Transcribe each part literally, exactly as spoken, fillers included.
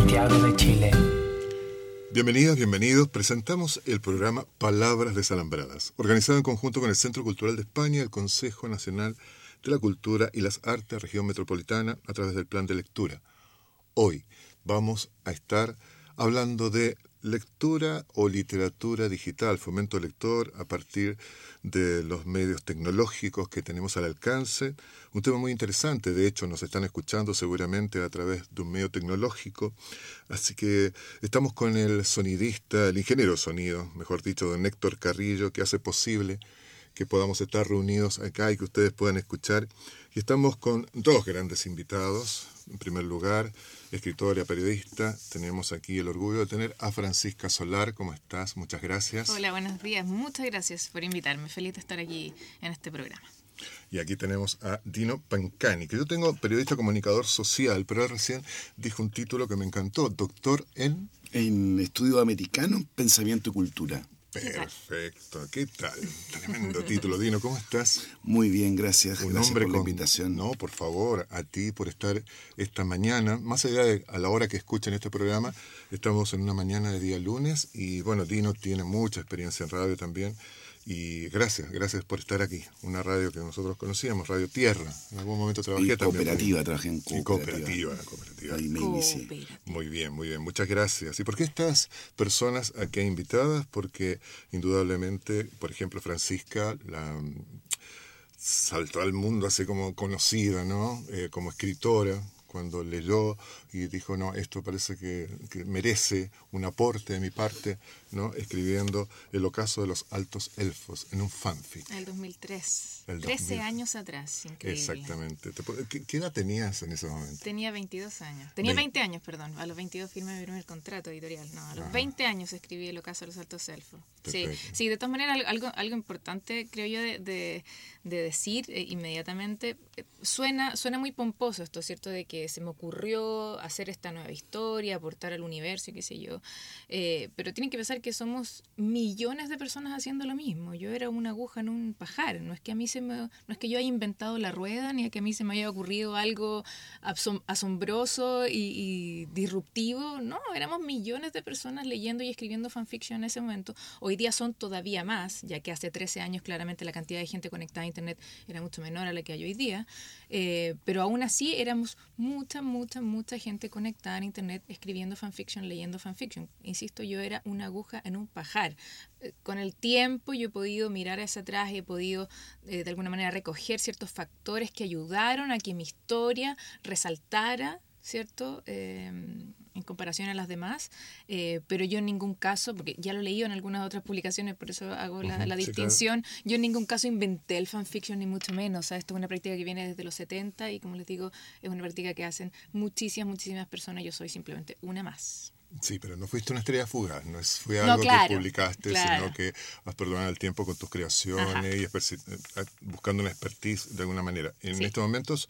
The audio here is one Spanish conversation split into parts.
Santiago de Chile. Bienvenidas, bienvenidos. Presentamos el programa Palabras Desalambradas, organizado en conjunto con el Centro Cultural de España, el Consejo Nacional de la Cultura y las Artes, Región Metropolitana, a través del Plan de Lectura. Hoy vamos a estar hablando de lectura o literatura digital, fomento lector a partir de los medios tecnológicos que tenemos al alcance. Un tema muy interesante, de hecho nos están escuchando seguramente a través de un medio tecnológico. Así que estamos con el sonidista, el ingeniero de sonido, mejor dicho, don Héctor Carrillo, que hace posible que podamos estar reunidos acá y que ustedes puedan escuchar. Y estamos con dos grandes invitados. En primer lugar, escritora, periodista. Tenemos aquí el orgullo de tener a Francisca Solar. ¿Cómo estás? Muchas gracias. Hola, buenos días. Muchas gracias por invitarme. Feliz de estar aquí en este programa. Y aquí tenemos a Dino Pancani, que yo tengo periodista comunicador social, pero él recién dijo un título que me encantó. Doctor en... En Estudio Americano, Pensamiento y Cultura. Perfecto, ¿qué tal? Tremendo título. Dino, ¿cómo estás? Muy bien, gracias. Un gracias hombre por la con... invitación. No, por favor, a ti por estar esta mañana, más allá de a la hora que escuchen este programa, estamos en una mañana de día lunes y bueno, Dino tiene mucha experiencia en radio también y gracias, gracias por estar aquí. Una radio que nosotros conocíamos, Radio Tierra. En algún momento trabajé y también. Cooperativa, trabajé en cooperativa. Y cooperativa, cooperativa. Ahí me inicié. Muy bien, muy bien. Muchas gracias. ¿Y por qué estas personas aquí invitadas? Porque indudablemente, por ejemplo, Francisca la saltó al mundo así como conocida, ¿no? Eh, como escritora, cuando leyó y dijo, no, esto parece que, que merece un aporte de mi parte, ¿no? Escribiendo El ocaso de los altos elfos en un fanfic. En el dos mil tres. El trece dos mil. Años atrás, increíble. Exactamente. ¿Qué, ¿Qué edad tenías en ese momento? Tenía veintidós años. Tenía veinte. veinte años, perdón. A los veintidós firmé mi primer contrato editorial. No, a los Ajá. veinte años escribí El ocaso de los altos elfos. Sí, Perfecto. sí, de todas maneras, algo, algo importante, creo yo, de, de, de decir eh, inmediatamente, eh, suena, suena muy pomposo esto, ¿cierto? De que se me ocurrió hacer esta nueva historia, aportar al universo, qué sé yo. Eh, pero tienen que pensar que somos millones de personas haciendo lo mismo. Yo era una aguja en un pajar. No es que a mí se me, no es que yo haya inventado la rueda, ni que a mí se me haya ocurrido algo asom- asombroso y, y disruptivo. No, éramos millones de personas leyendo y escribiendo fanfiction en ese momento. Hoy día son todavía más, ya que hace trece años claramente la cantidad de gente conectada a Internet era mucho menor a la que hay hoy día. Eh, pero aún así éramos mucha, mucha, mucha gente conectada a Internet escribiendo fanfiction, leyendo fanfiction. Insisto, yo era una aguja en un pajar. Eh, con el tiempo yo he podido mirar hacia atrás y he podido eh, de alguna manera recoger ciertos factores que ayudaron a que mi historia resaltara, ¿cierto? Eh, en comparación a las demás, eh, pero yo en ningún caso, porque ya lo he leído en algunas otras publicaciones, por eso hago la, Uh-huh, la sí, distinción, claro. Yo en ningún caso inventé el fanfiction, ni mucho menos. O sea, esto es una práctica que viene desde los setenta y, como les digo, es una práctica que hacen muchísimas, muchísimas personas. Yo soy simplemente una más. Sí, pero no fuiste una estrella fugaz, no es, fue No, algo claro, que publicaste, claro. sino que has perdonado el tiempo con tus creaciones. Ajá. Y experci- buscando una expertise de alguna manera. En sí. Estos momentos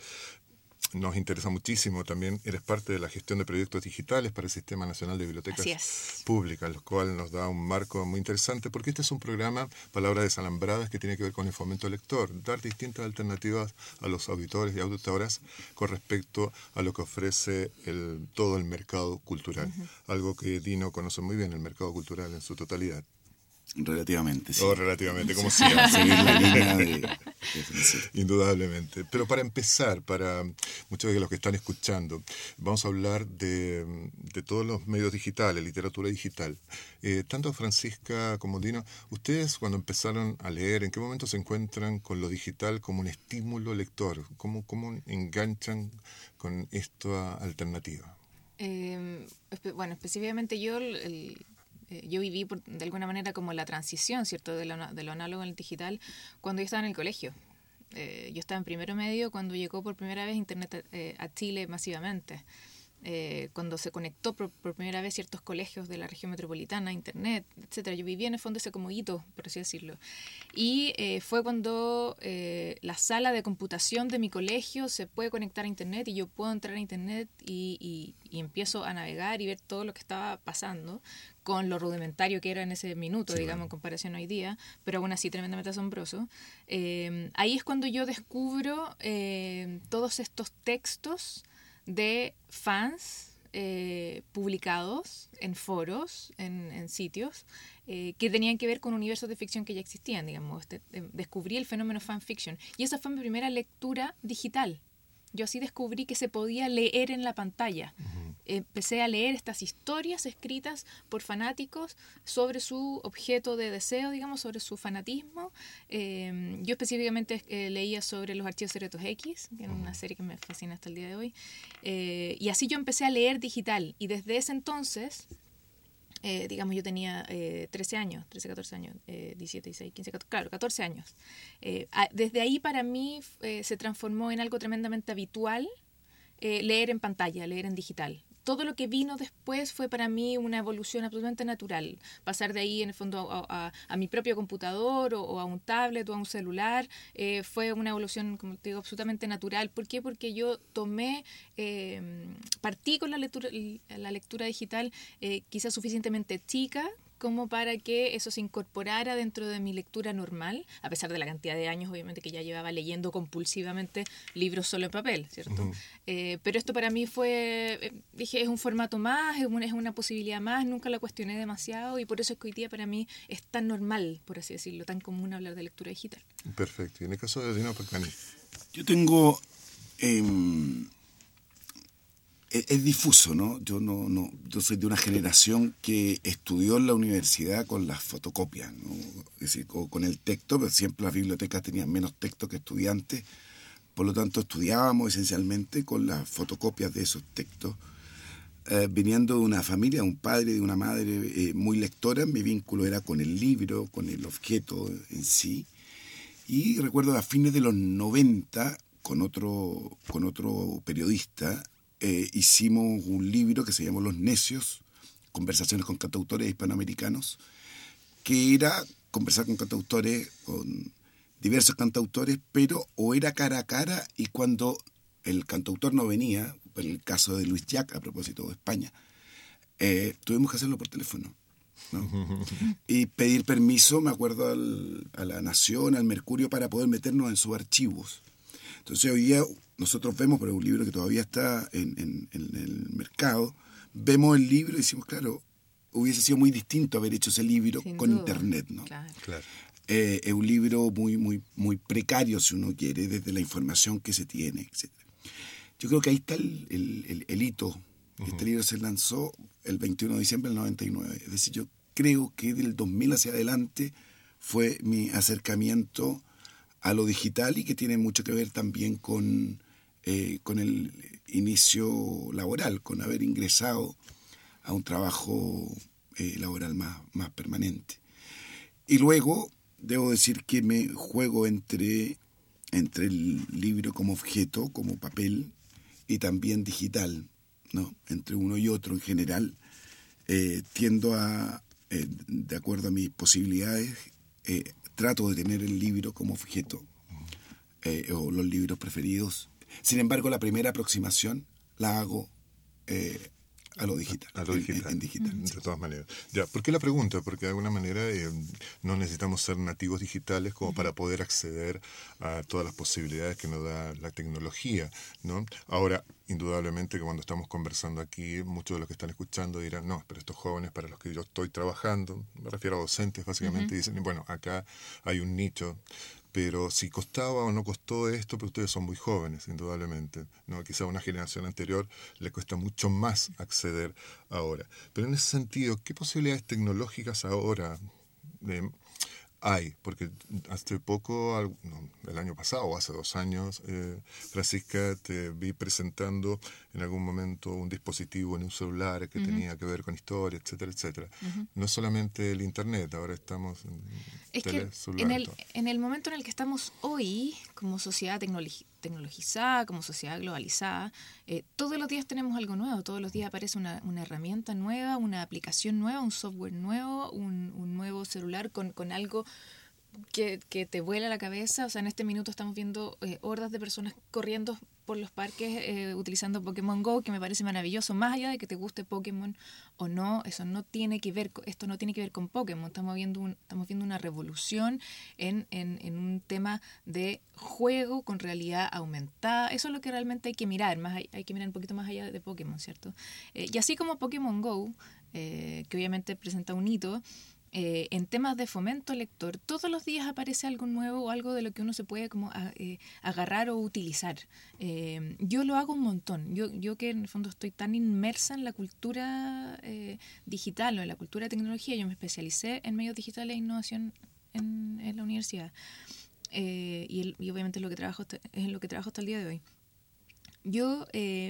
nos interesa muchísimo también, eres parte de la gestión de proyectos digitales para el Sistema Nacional de Bibliotecas Públicas, lo cual nos da un marco muy interesante, porque este es un programa, Palabras Desalambradas, que tiene que ver con el fomento lector, dar distintas alternativas a los auditores y auditoras con respecto a lo que ofrece el, todo el mercado cultural, uh-huh. Algo que Dino conoce muy bien, el mercado cultural en su totalidad. Relativamente, sí. Oh, relativamente, como siempre. Seguir la línea de, de Indudablemente. Pero para empezar, para muchos de los que están escuchando, vamos a hablar de, de todos los medios digitales, literatura digital. Eh, tanto Francisca como Dino, ustedes cuando empezaron a leer, ¿en qué momento se encuentran con lo digital como un estímulo lector? ¿Cómo, cómo enganchan con esta alternativa? Eh, bueno, específicamente yo... el, el... Yo viví por, de alguna manera como la transición, ¿cierto?, de lo, de lo análogo al digital cuando yo estaba en el colegio. Eh, yo estaba en primero medio cuando llegó por primera vez Internet eh, a Chile masivamente. Eh, cuando se conectó por, por primera vez ciertos colegios de la región metropolitana a Internet, etcétera. Yo vivía en el fondo ese como hito, por así decirlo. Y eh, fue cuando eh, la sala de computación de mi colegio se puede conectar a Internet y yo puedo entrar a Internet y, y, y empiezo a navegar y ver todo lo que estaba pasando con lo rudimentario que era en ese minuto, sí, digamos, bueno. En comparación a hoy día, pero aún así tremendamente asombroso. Eh, ahí es cuando yo descubro eh, todos estos textos de fans eh, publicados en foros, en, en sitios, eh, que tenían que ver con universos de ficción que ya existían, digamos. Este, eh, descubrí el fenómeno fanfiction. Y esa fue mi primera lectura digital. Yo así descubrí que se podía leer en la pantalla. Uh-huh. Empecé a leer estas historias escritas por fanáticos sobre su objeto de deseo, digamos, sobre su fanatismo. Eh, yo específicamente eh, leía sobre los archivos secretos X, que es una serie que me fascina hasta el día de hoy. Eh, y así yo empecé a leer digital. Y desde ese entonces... Eh, digamos, yo tenía eh, trece años, trece, catorce años, eh, diecisiete, dieciséis, quince, catorce, claro, catorce años. Eh, a, desde ahí para mí eh, se transformó en algo tremendamente habitual eh, leer en pantalla, leer en digital. Todo lo que vino después fue para mí una evolución absolutamente natural. Pasar de ahí, en el fondo, a, a, a mi propio computador o, o a un tablet o a un celular, eh, fue una evolución, como te digo, absolutamente natural. ¿Por qué? Porque yo tomé, eh, partí con la lectura, la lectura digital eh, quizás suficientemente chica, como para que eso se incorporara dentro de mi lectura normal, a pesar de la cantidad de años, obviamente, que ya llevaba leyendo compulsivamente libros solo en papel, ¿cierto? Uh-huh. Eh, pero esto para mí fue, eh, dije, es un formato más, es una, es una posibilidad más, nunca lo cuestioné demasiado y por eso es que hoy día para mí es tan normal, por así decirlo, tan común hablar de lectura digital. Perfecto. Y en el caso de Dino Pacani. Yo tengo... Eh, Es difuso, ¿no? Yo no, no, yo soy de una generación que estudió en la universidad con las fotocopias, ¿no? Es decir, con, con el texto, pero siempre las bibliotecas tenían menos texto que estudiantes, por lo tanto estudiábamos esencialmente con las fotocopias de esos textos. Eh, viniendo de una familia, de un padre, de una madre eh, muy lectora, mi vínculo era con el libro, con el objeto en sí. Y recuerdo a fines de los noventa, con otro, con otro periodista, Eh, hicimos un libro que se llamó Los Necios, conversaciones con cantautores hispanoamericanos, que era conversar con cantautores, con diversos cantautores, pero o era cara a cara y cuando el cantautor no venía, por el caso de Luis Llach, a propósito de España, eh, tuvimos que hacerlo por teléfono, ¿no? Y pedir permiso, me acuerdo, al, a la Nación, al Mercurio, para poder meternos en sus archivos. Entonces hoy día nosotros vemos, pero es un libro que todavía está en, en, en el mercado, vemos el libro y decimos, claro, hubiese sido muy distinto haber hecho ese libro Sin con duda. Internet, ¿no? Claro. Claro. Eh, es un libro muy, muy, muy precario, si uno quiere, desde la información que se tiene, etcétera. Yo creo que ahí está el, el, el, el hito. Uh-huh. Este libro se lanzó el veintiuno de diciembre del noventa y nueve. Es decir, yo creo que del dos mil hacia adelante fue mi acercamiento a lo digital y que tiene mucho que ver también con, eh, con el inicio laboral, con haber ingresado a un trabajo eh, laboral más, más permanente. Y luego, debo decir que me juego entre, entre el libro como objeto, como papel, y también digital, ¿no? Entre uno y otro en general. Eh, tiendo a, eh, de acuerdo a mis posibilidades, eh, trato de tener el libro como objeto, eh, o los libros preferidos. Sin embargo, la primera aproximación la hago eh, a lo digital. A lo digital. En, en digital, de sí. todas maneras. Ya, ¿por qué la pregunta? Porque de alguna manera eh, no necesitamos ser nativos digitales como para poder acceder a todas las posibilidades que nos da la tecnología, ¿no? Ahora, indudablemente que cuando estamos conversando aquí, muchos de los que están escuchando dirán, no, pero estos jóvenes para los que yo estoy trabajando, me refiero a docentes básicamente, uh-huh. dicen, bueno, acá hay un nicho, pero si costaba o no costó esto, pero ustedes son muy jóvenes, indudablemente, ¿no? Quizá a una generación anterior le cuesta mucho más acceder ahora. Pero en ese sentido, ¿qué posibilidades tecnológicas ahora eh, hay? Porque hace poco, no, el año pasado o hace dos años, eh, Francisca, te vi presentando en algún momento un dispositivo en un celular que uh-huh. tenía que ver con historia, etcétera, etcétera. Uh-huh. No es solamente el internet, ahora estamos en es tele, que celular. En el, en el momento en el que estamos hoy, como sociedad tecnologi- tecnologizada, como sociedad globalizada, eh, todos los días tenemos algo nuevo, todos los días aparece una, una herramienta nueva, una aplicación nueva, un software nuevo, un, un nuevo celular con, con algo que, que te vuela la cabeza. O sea, en este minuto estamos viendo eh, hordas de personas corriendo por los parques eh, utilizando Pokémon Go, que me parece maravilloso, más allá de que te guste Pokémon o no, eso no tiene que ver, esto no tiene que ver con Pokémon, estamos viendo, un, estamos viendo una revolución en, en, en un tema de juego con realidad aumentada. Eso es lo que realmente hay que mirar, más hay, hay que mirar un poquito más allá de Pokémon, ¿cierto? Eh, y así como Pokémon Go, eh, que obviamente presenta un hito, Eh, en temas de fomento lector, todos los días aparece algo nuevo o algo de lo que uno se puede como a, eh, agarrar o utilizar. Eh, yo lo hago un montón. Yo, yo que en el fondo estoy tan inmersa en la cultura eh, digital o en la cultura de tecnología, yo me especialicé en medios digitales e innovación en, en la universidad. Eh, y, el, y obviamente lo que trabajo es en lo que trabajo hasta el día de hoy. Yo eh,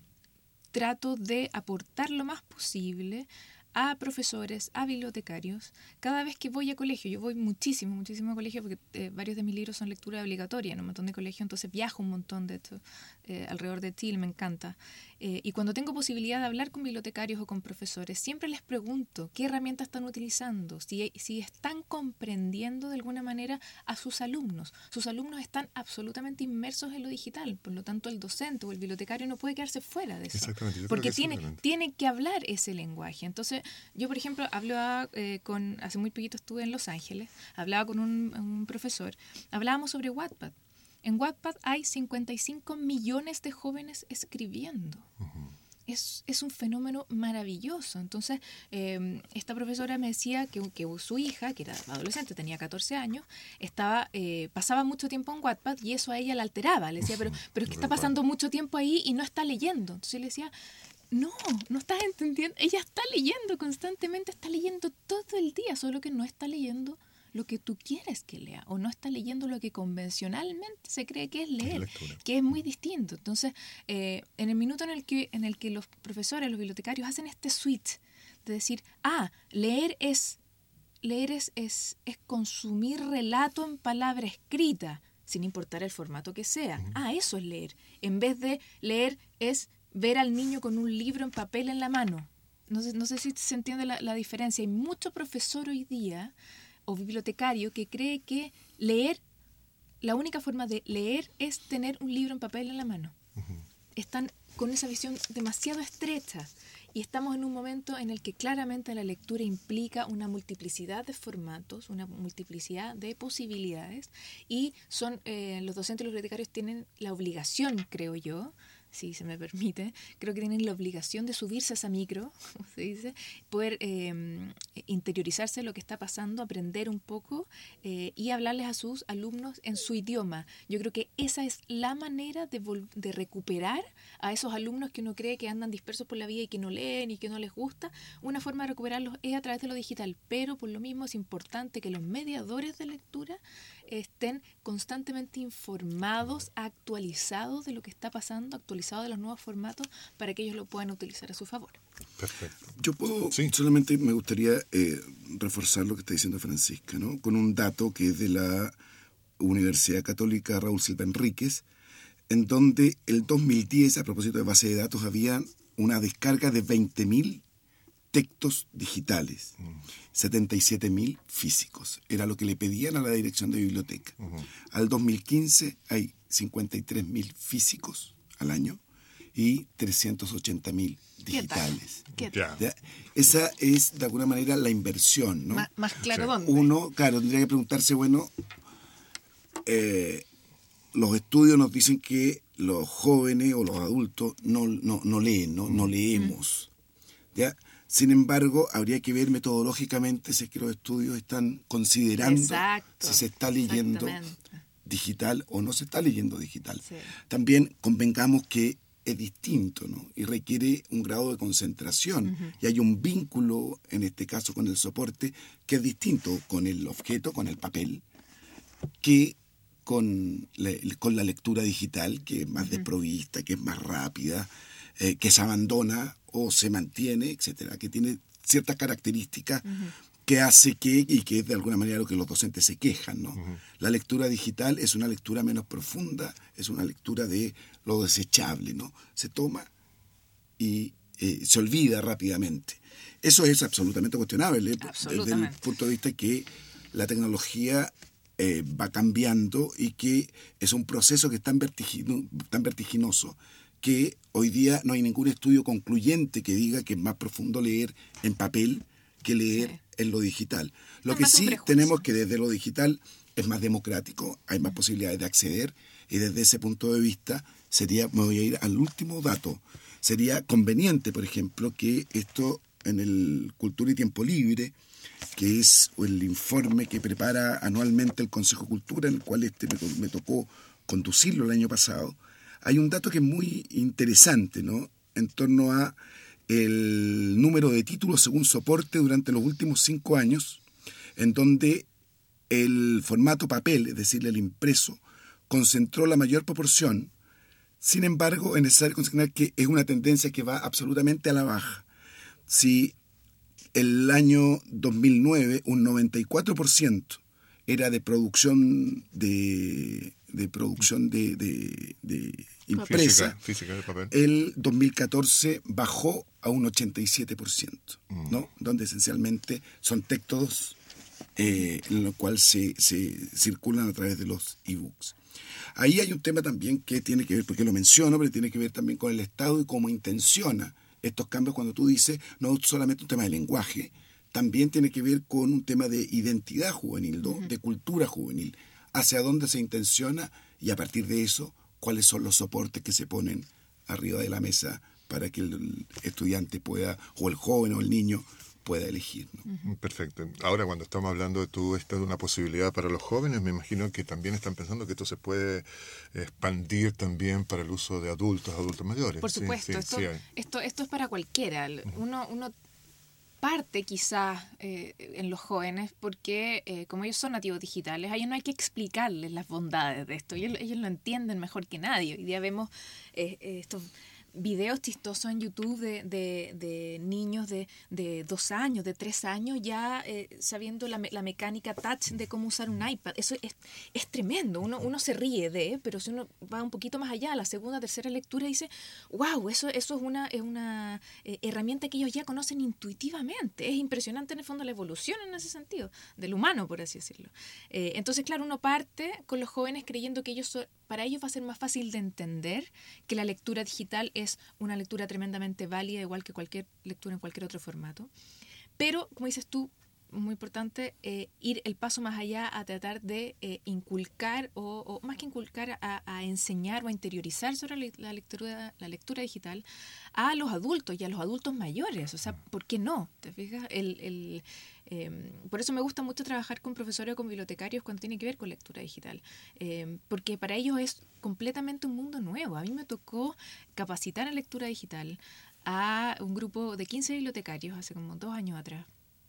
trato de aportar lo más posible a profesores, a bibliotecarios, cada vez que voy a colegio. Yo voy muchísimo, muchísimo a colegio porque eh, varios de mis libros son lectura obligatoria en un montón de colegios, entonces viajo un montón de esto eh, alrededor de Chile, me encanta. Eh, y cuando tengo posibilidad de hablar con bibliotecarios o con profesores, siempre les pregunto qué herramientas están utilizando, si, si están comprendiendo de alguna manera a sus alumnos. Sus alumnos están absolutamente inmersos en lo digital, por lo tanto el docente o el bibliotecario no puede quedarse fuera de eso. Exactamente, yo porque creo que tiene, exactamente. tiene que hablar ese lenguaje. Entonces, yo, por ejemplo, hablaba eh, con, hace muy poquito estuve en Los Ángeles, hablaba con un, un profesor, hablábamos sobre Wattpad. En Wattpad hay cincuenta y cinco millones de jóvenes escribiendo. Uh-huh. Es, es un fenómeno maravilloso. Entonces, eh, esta profesora me decía que, que su hija, que era adolescente, tenía catorce años, estaba eh, pasaba mucho tiempo en Wattpad y eso a ella la alteraba. Le decía, pero, pero es que está pasando mucho tiempo ahí y no está leyendo. Entonces le decía, no, no estás entendiendo. Ella está leyendo constantemente, está leyendo todo el día, solo que no está leyendo lo que tú quieres que lea, o no está leyendo lo que convencionalmente se cree que es leer, que es muy distinto. Entonces, eh, en el minuto en el que en el que los profesores, los bibliotecarios hacen este switch de decir, ah, leer es leer es, es, es consumir relato en palabra escrita, sin importar el formato que sea. Uh-huh. Ah, eso es leer. En vez de leer es ver al niño con un libro en papel en la mano. No sé, no sé si se entiende la, la diferencia. Hay mucho profesor hoy día o bibliotecario que cree que leer, la única forma de leer es tener un libro en papel en la mano. Uh-huh. Están con esa visión demasiado estrecha y estamos en un momento en el que claramente la lectura implica una multiplicidad de formatos, una multiplicidad de posibilidades y son eh, los docentes y los bibliotecarios tienen la obligación, creo yo, si se me permite, creo que tienen la obligación de subirse a esa micro, como se dice, poder eh, interiorizarse en lo que está pasando, aprender un poco eh, y hablarles a sus alumnos en su idioma. Yo creo que esa es la manera de, vol- de recuperar a esos alumnos que uno cree que andan dispersos por la vida y que no leen y que no les gusta. Una forma de recuperarlos es a través de lo digital, pero por lo mismo es importante que los mediadores de lectura estén constantemente informados, actualizados de lo que está pasando, actualizados de los nuevos formatos para que ellos lo puedan utilizar a su favor. Perfecto. Yo puedo, sí. solamente me gustaría eh, reforzar lo que está diciendo Francisca, ¿no? Con un dato que es de la Universidad Católica Raúl Silva Enríquez, en donde el dos mil diez, a propósito de base de datos, había una descarga de veinte mil textos digitales, uh-huh. setenta y siete mil físicos. Era lo que le pedían a la dirección de biblioteca. Uh-huh. Al dos mil quince hay cincuenta y tres mil físicos al año y trescientos ochenta mil digitales. ¿Qué tal? ¿Ya? Esa es, de alguna manera, la inversión, ¿no? Más, más claro, sí. ¿Dónde? Uno, claro, tendría que preguntarse, bueno, eh, los estudios nos dicen que los jóvenes o los adultos no, no, no leen, no, no leemos. Uh-huh. ¿Ya? Sin embargo, habría que ver metodológicamente si es que los estudios están considerando Exacto, si se está leyendo digital o no se está leyendo digital. Sí. También convengamos que es distinto, ¿no? Y requiere un grado de concentración. Uh-huh. Y hay un vínculo, en este caso con el soporte, que es distinto con el objeto, con el papel, que con la, con la lectura digital, que es más uh-huh. desprovista, que es más rápida, eh, que se abandona o se mantiene, etcétera, que tiene ciertas características uh-huh. que hace que, y que es de alguna manera lo que los docentes se quejan, ¿no? Uh-huh. La lectura digital es una lectura menos profunda, es una lectura de lo desechable, ¿no? Se toma y eh, se olvida rápidamente. Eso es absolutamente cuestionable, ¿eh? Absolutamente. Desde el punto de vista que la tecnología eh, va cambiando y que es un proceso que es tan, vertigino, tan vertiginoso que hoy día no hay ningún estudio concluyente que diga que es más profundo leer en papel que leer sí. en lo digital. Lo no, que sí tenemos que desde lo digital es más democrático, hay más posibilidades de acceder, y desde ese punto de vista sería, me voy a ir al último dato, sería conveniente, por ejemplo, que esto en el Cultura y Tiempo Libre, que es el informe que prepara anualmente el Consejo Cultura, en el cual este me, me tocó conducirlo el año pasado, hay un dato que es muy interesante, ¿no? En torno a el número de títulos según soporte durante los últimos cinco años, en donde el formato papel, es decir, el impreso, concentró la mayor proporción. Sin embargo, es necesario consignar que es una tendencia que va absolutamente a la baja. Si el año dos mil nueve un noventa y cuatro por ciento era de producción de, de producción de, de, de impresa, física, física de papel. El dos mil catorce bajó a un ochenta y siete por ciento, mm. ¿no? Donde esencialmente son textos eh, en los cuales se, se circulan a través de los ebooks. Ahí hay un tema también que tiene que ver, porque lo menciono, pero tiene que ver también con el Estado y cómo intenciona estos cambios cuando tú dices, no solamente un tema de lenguaje, también tiene que ver con un tema de identidad juvenil, ¿no? Uh-huh. De cultura juvenil, hacia dónde se intenciona y a partir de eso, cuáles son los soportes que se ponen arriba de la mesa para que el estudiante pueda, o el joven o el niño, pueda elegir, ¿no? Uh-huh. Perfecto. Ahora, cuando estamos hablando de tú, esta es una posibilidad para los jóvenes, me imagino que también están pensando que esto se puede expandir también para el uso de adultos, adultos mayores. Por supuesto, sí, sí, esto, sí esto, esto es para cualquiera. Uno, uno parte quizás eh, en los jóvenes porque eh, como ellos son nativos digitales, a ellos no hay que explicarles las bondades de esto. Ellos, ellos lo entienden mejor que nadie. Hoy día vemos eh, estos videos chistosos en YouTube de, de, de niños de, de dos años, de tres años, ya eh, sabiendo la, la mecánica touch de cómo usar un iPad. Eso es, es tremendo. Uno, uno se ríe de, pero si uno va un poquito más allá, a la segunda, tercera lectura, dice, wow, eso, eso es una, es una eh, herramienta que ellos ya conocen intuitivamente. Es impresionante en el fondo la evolución en ese sentido, del humano, por así decirlo. Eh, entonces, claro, uno parte con los jóvenes creyendo que ellos son, para ellos va a ser más fácil de entender que la lectura digital es una lectura tremendamente válida, igual que cualquier lectura en cualquier otro formato. Pero, como dices tú, muy importante, eh, ir el paso más allá a tratar de eh, inculcar, o, o más que inculcar, a, a enseñar o a interiorizar sobre la lectura, la lectura digital a los adultos y a los adultos mayores. O sea, ¿por qué no? ¿Te fijas? El... el Eh, por eso me gusta mucho trabajar con profesores o con bibliotecarios cuando tiene que ver con lectura digital, eh, porque para ellos es completamente un mundo nuevo. A mí me tocó capacitar en lectura digital a un grupo de quince bibliotecarios hace como dos años atrás,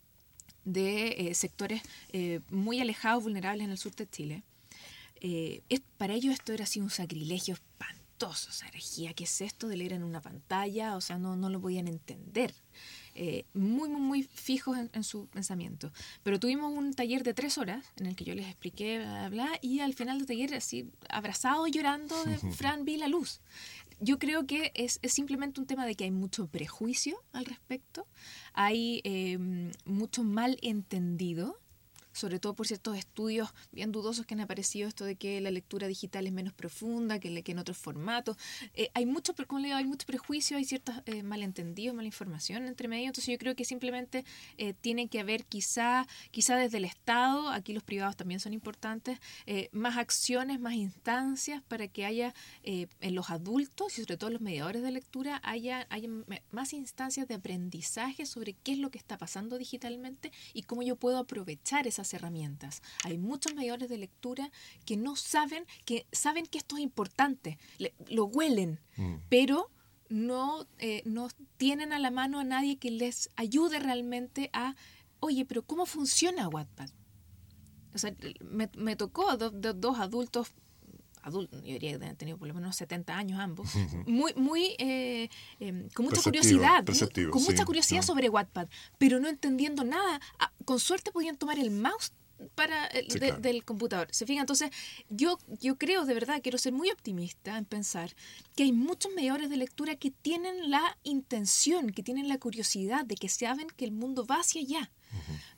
de eh, sectores eh, muy alejados, vulnerables en el sur de Chile. Eh, es, para ellos esto era así un sacrilegio espantoso, o sea, herejía, ¿qué es esto de leer en una pantalla? O sea, no, no lo podían entender. Eh, muy, muy, muy fijos en, en su pensamiento. Pero tuvimos un taller de tres horas en el que yo les expliqué, bla, bla, bla, y al final del taller, así, abrazado, llorando, de Fran, vi la luz. Yo creo que es, es simplemente un tema de que hay mucho prejuicio al respecto, hay eh, mucho malentendido, sobre todo por ciertos estudios bien dudosos que han aparecido, esto de que la lectura digital es menos profunda que, que en otros formatos. Eh, hay mucho, como le digo, hay mucho prejuicio, hay ciertos eh, malentendidos, mala información entre medio, entonces yo creo que simplemente eh, tiene que haber quizá, quizá desde el Estado, aquí los privados también son importantes, eh, más acciones, más instancias para que haya eh, en los adultos y sobre todo en los mediadores de lectura haya, haya más instancias de aprendizaje sobre qué es lo que está pasando digitalmente y cómo yo puedo aprovechar esas herramientas. Hay muchos mediadores de lectura que no saben, que saben que esto es importante, le, lo huelen, mm. pero no, eh, no tienen a la mano a nadie que les ayude realmente a, oye, pero ¿cómo funciona Wattpad? O sea, me, me tocó do, do, dos adultos, adultos, yo diría que han tenido por lo menos setenta años ambos, uh-huh. muy, muy, eh, eh, con mucha perceptivo, curiosidad, perceptivo, con sí, mucha curiosidad no. sobre Wattpad, pero no entendiendo nada. Ah, con suerte podían tomar el mouse para el, sí, de, claro. del computador. ¿Se fijan? Entonces, yo, yo creo, de verdad, quiero ser muy optimista en pensar que hay muchos mediadores de lectura que tienen la intención, que tienen la curiosidad de que saben que el mundo va hacia allá. Uh-huh.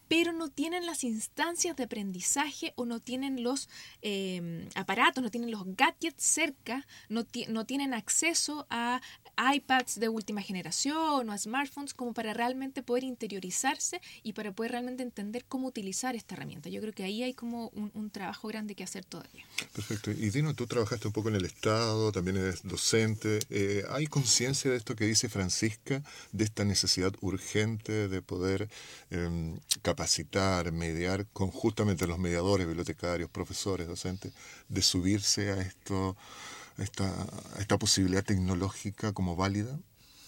pero no tienen las instancias de aprendizaje o no tienen los eh, aparatos, no tienen los gadgets cerca, no, ti- no tienen acceso a iPads de última generación o a smartphones como para realmente poder interiorizarse y para poder realmente entender cómo utilizar esta herramienta. Yo creo que ahí hay como un, un trabajo grande que hacer todavía. Perfecto. Y Dino, tú trabajaste un poco en el Estado, también eres docente. Eh, ¿Hay conciencia de esto que dice Francisca, de esta necesidad urgente de poder eh, capacitar, mediar con justamente los mediadores, bibliotecarios, profesores, docentes, de subirse a esto, a esta, a esta posibilidad tecnológica como válida?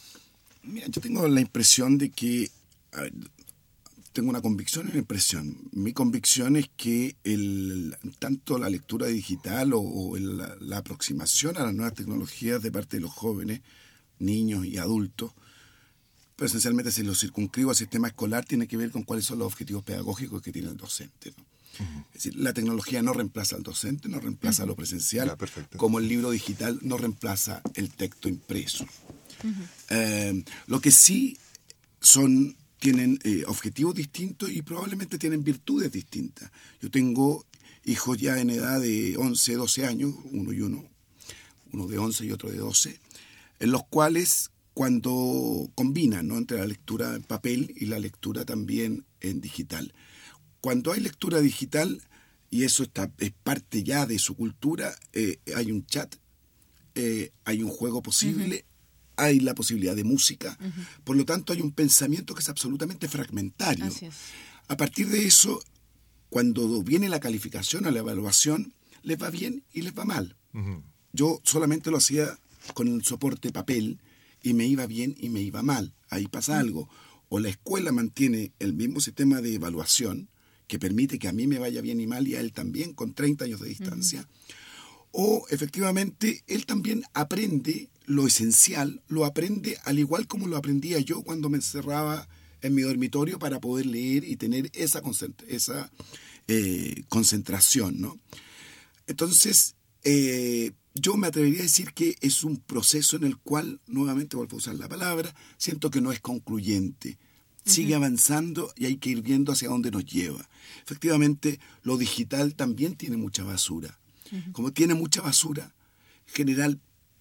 Mira, yo tengo la impresión de que... A ver, tengo una convicción y una impresión. Mi convicción es que el, tanto la lectura digital o, o el, la, la aproximación a las nuevas tecnologías de parte de los jóvenes, niños y adultos, pero esencialmente si lo circunscribo al sistema escolar, tiene que ver con cuáles son los objetivos pedagógicos que tiene el docente, ¿no? Uh-huh. Es decir, la tecnología no reemplaza al docente, no reemplaza uh-huh. lo presencial, ya, como el libro digital no reemplaza el texto impreso. Uh-huh. Eh, lo que sí son... tienen eh, objetivos distintos y probablemente tienen virtudes distintas. Yo tengo hijos ya en edad de once, doce años, uno y uno, uno de once y otro de doce, en los cuales cuando combinan, ¿no?, entre la lectura en papel y la lectura también en digital. Cuando hay lectura digital, y eso está, es parte ya de su cultura, eh, hay un chat, eh, hay un juego posible, uh-huh. hay la posibilidad de música, uh-huh. por lo tanto hay un pensamiento que es absolutamente fragmentario. Así es. A partir de eso, cuando viene la calificación o la evaluación, les va bien y les va mal. Uh-huh. Yo solamente lo hacía con el soporte papel y me iba bien y me iba mal. Ahí pasa uh-huh. algo. O la escuela mantiene el mismo sistema de evaluación que permite que a mí me vaya bien y mal y a él también, con treinta años de distancia. Uh-huh. O efectivamente él también aprende lo esencial, lo aprende al igual como lo aprendía yo cuando me encerraba en mi dormitorio para poder leer y tener esa, concentra- esa eh, concentración, ¿no? Entonces, eh, yo me atrevería a decir que es un proceso en el cual, nuevamente vuelvo a usar la palabra, siento que no es concluyente. Sigue uh-huh. avanzando y hay que ir viendo hacia dónde nos lleva. Efectivamente, lo digital también tiene mucha basura. Uh-huh. Como tiene mucha basura, en general,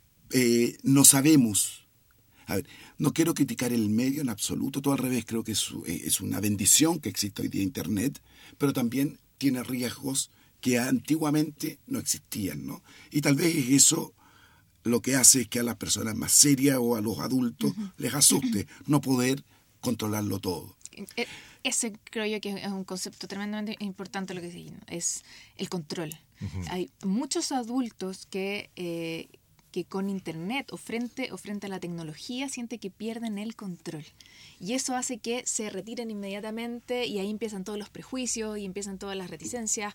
Eh, no sabemos. A ver, no quiero criticar el medio en absoluto, todo al revés, creo que es, es una bendición que exista hoy día Internet, pero también tiene riesgos que antiguamente no existían, ¿no? Y tal vez eso lo que hace es que a las personas más serias o a los adultos uh-huh. les asuste no poder controlarlo todo. Ese creo yo que es un concepto tremendamente importante lo que dice, es el control. Uh-huh. Hay muchos adultos que... Eh, que con internet o frente, o frente a la tecnología siente que pierden el control. Y eso hace que se retiren inmediatamente y ahí empiezan todos los prejuicios y empiezan todas las reticencias.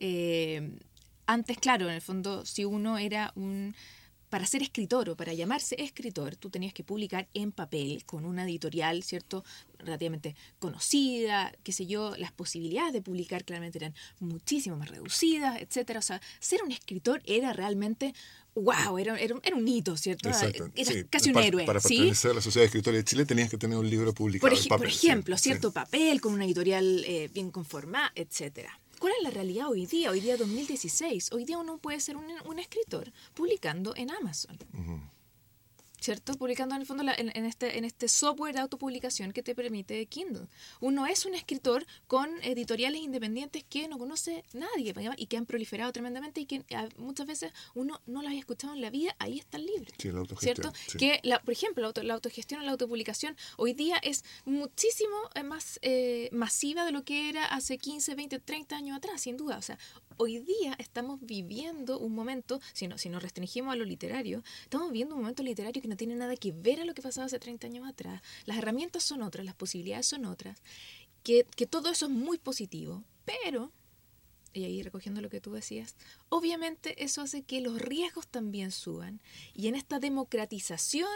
Eh, antes, claro, en el fondo, si uno era un... Para ser escritor o para llamarse escritor, tú tenías que publicar en papel con una editorial, ¿cierto?, relativamente conocida, qué sé yo, las posibilidades de publicar claramente eran muchísimo más reducidas, etcétera. O sea, ser un escritor era realmente, wow, era, era, era un hito, ¿cierto? Exacto. Era sí. casi un para, héroe. Para ¿sí? pertenecer a la Sociedad de Escritores de Chile tenías que tener un libro publicado por, ej- en papel. Por ejemplo, sí. cierto sí. papel, con una editorial eh, bien conformada, etcétera. ¿Cuál es la realidad hoy día? Hoy día dos mil dieciséis. Hoy día uno puede ser un, un escritor publicando en Amazon. Uh-huh. ¿Cierto? Publicando en el fondo la, en, en, este, en este software de autopublicación que te permite Kindle. Uno es un escritor con editoriales independientes que no conoce nadie y que han proliferado tremendamente y que muchas veces uno no las había escuchado en la vida. Ahí está el libro. Sí, la autogestión. ¿Cierto? Sí. Que, la, por ejemplo, la, auto, la autogestión o la autopublicación hoy día es muchísimo más eh, masiva de lo que era hace quince, veinte, treinta años atrás, sin duda. O sea, hoy día estamos viviendo un momento, si, no, si nos restringimos a lo literario, estamos viviendo un momento literario que no tiene nada que ver a lo que pasaba hace treinta años atrás. Las herramientas son otras, las posibilidades son otras, que, que todo eso es muy positivo, pero, y ahí recogiendo lo que tú decías, obviamente eso hace que los riesgos también suban, y en esta democratización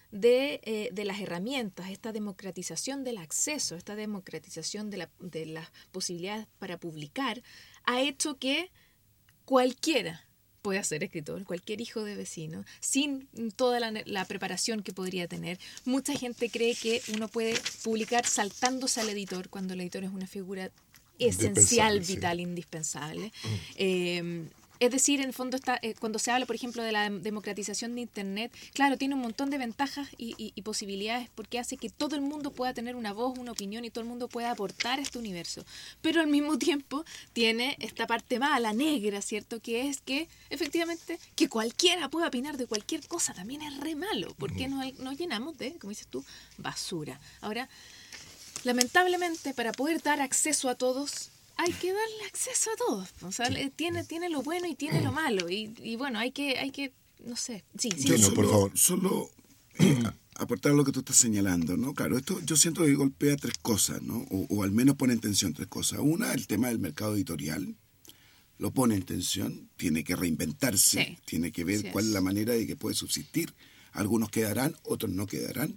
de, eh, de las herramientas, esta democratización del acceso, esta democratización de, la, de las posibilidades para publicar, ha hecho que cualquiera pueda ser escritor, cualquier hijo de vecino, sin toda la, la preparación que podría tener. Mucha gente cree que uno puede publicar saltándose al editor, cuando el editor es una figura esencial, vital, sí. indispensable. Mm. Eh, Es decir, en el fondo, está, eh, cuando se habla, por ejemplo, de la democratización de Internet, claro, tiene un montón de ventajas y, y, y posibilidades, porque hace que todo el mundo pueda tener una voz, una opinión, y todo el mundo pueda aportar a este universo. Pero al mismo tiempo tiene esta parte mala, negra, ¿cierto? Que es que, efectivamente, que cualquiera pueda opinar de cualquier cosa también es re malo, porque nos, nos llenamos de, como dices tú, basura. Ahora, lamentablemente, para poder dar acceso a todos, hay que darle acceso a todos. O sea, sí. tiene, tiene lo bueno y tiene lo malo. Y, y bueno, hay que, hay que, no sé. Sí, sí. Yo solo, por favor. Solo eh, aportar lo que tú estás señalando, ¿no? Claro, esto yo siento que golpea tres cosas, ¿no? O, o al menos pone en tensión tres cosas. Una, el tema del mercado editorial. Lo pone en tensión, tiene que reinventarse, sí. tiene que ver sí cuál es la manera de que puede subsistir. Algunos quedarán, otros no quedarán.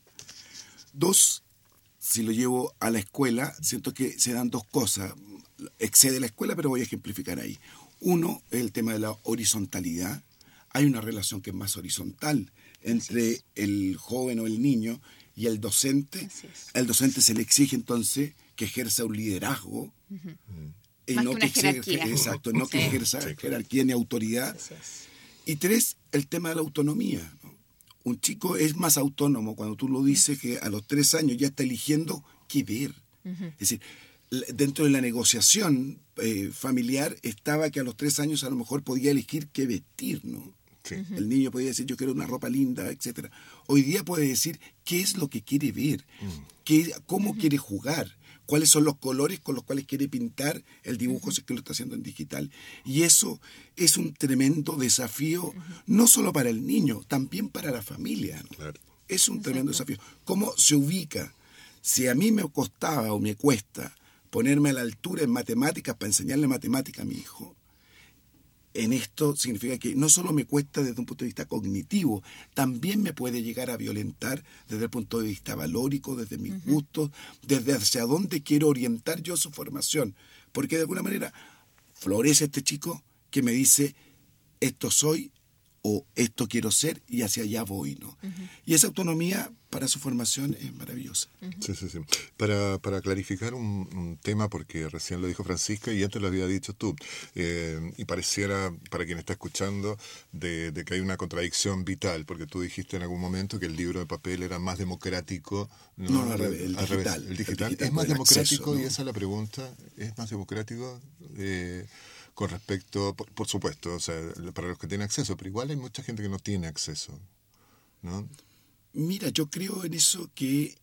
Dos, si lo llevo a la escuela, siento que se dan dos cosas. Excede la escuela, pero voy a ejemplificar ahí. Uno es el tema de la horizontalidad. Hay una relación que es más horizontal entre el joven o el niño y el docente. Al docente se le exige entonces que ejerza un liderazgo. Uh-huh. Y más no que una que jerarquía. Exerge, exacto, no sí. que ejerza sí. jerarquía ni autoridad. Y tres, el tema de la autonomía, ¿no? Un chico es más autónomo cuando tú lo dices que a los tres años ya está eligiendo qué ver. Uh-huh. Es decir, dentro de la negociación eh, familiar estaba que a los tres años a lo mejor podía elegir qué vestir, ¿no? Sí. Uh-huh. El niño podía decir, yo quiero una ropa linda, etcétera. Hoy día puede decir qué es lo que quiere ver, uh-huh. qué, cómo uh-huh. quiere jugar, cuáles son los colores con los cuales quiere pintar el dibujo, uh-huh. si es que lo está haciendo en digital. Y eso es un tremendo desafío, uh-huh. no solo para el niño, también para la familia, ¿no? Claro. Es un Exacto. tremendo desafío. ¿Cómo se ubica? Si a mí me costaba o me cuesta ponerme a la altura en matemáticas para enseñarle matemáticas a mi hijo, en esto significa que no solo me cuesta desde un punto de vista cognitivo, también me puede llegar a violentar desde el punto de vista valórico, desde mis uh-huh. gustos, desde hacia dónde quiero orientar yo su formación. Porque de alguna manera florece este chico que me dice, esto soy o esto quiero ser y hacia allá voy, ¿no? Uh-huh. Y esa autonomía para su formación es maravillosa. Uh-huh. Sí, sí, sí. Para, para clarificar un, un tema, porque recién lo dijo Francisca y antes lo había dicho tú, eh, y pareciera, para quien está escuchando, de, de que hay una contradicción vital, porque tú dijiste en algún momento que el libro de papel era más democrático. No, no, no al revés, el, al digital, revés. El digital. El digital ¿Es más democrático? Acceso, ¿no? Y esa es la pregunta. ¿Es más democrático? Eh, con respecto, por, por supuesto, o sea, para los que tienen acceso, pero igual hay mucha gente que no tiene acceso, ¿no? Mira, yo creo en eso que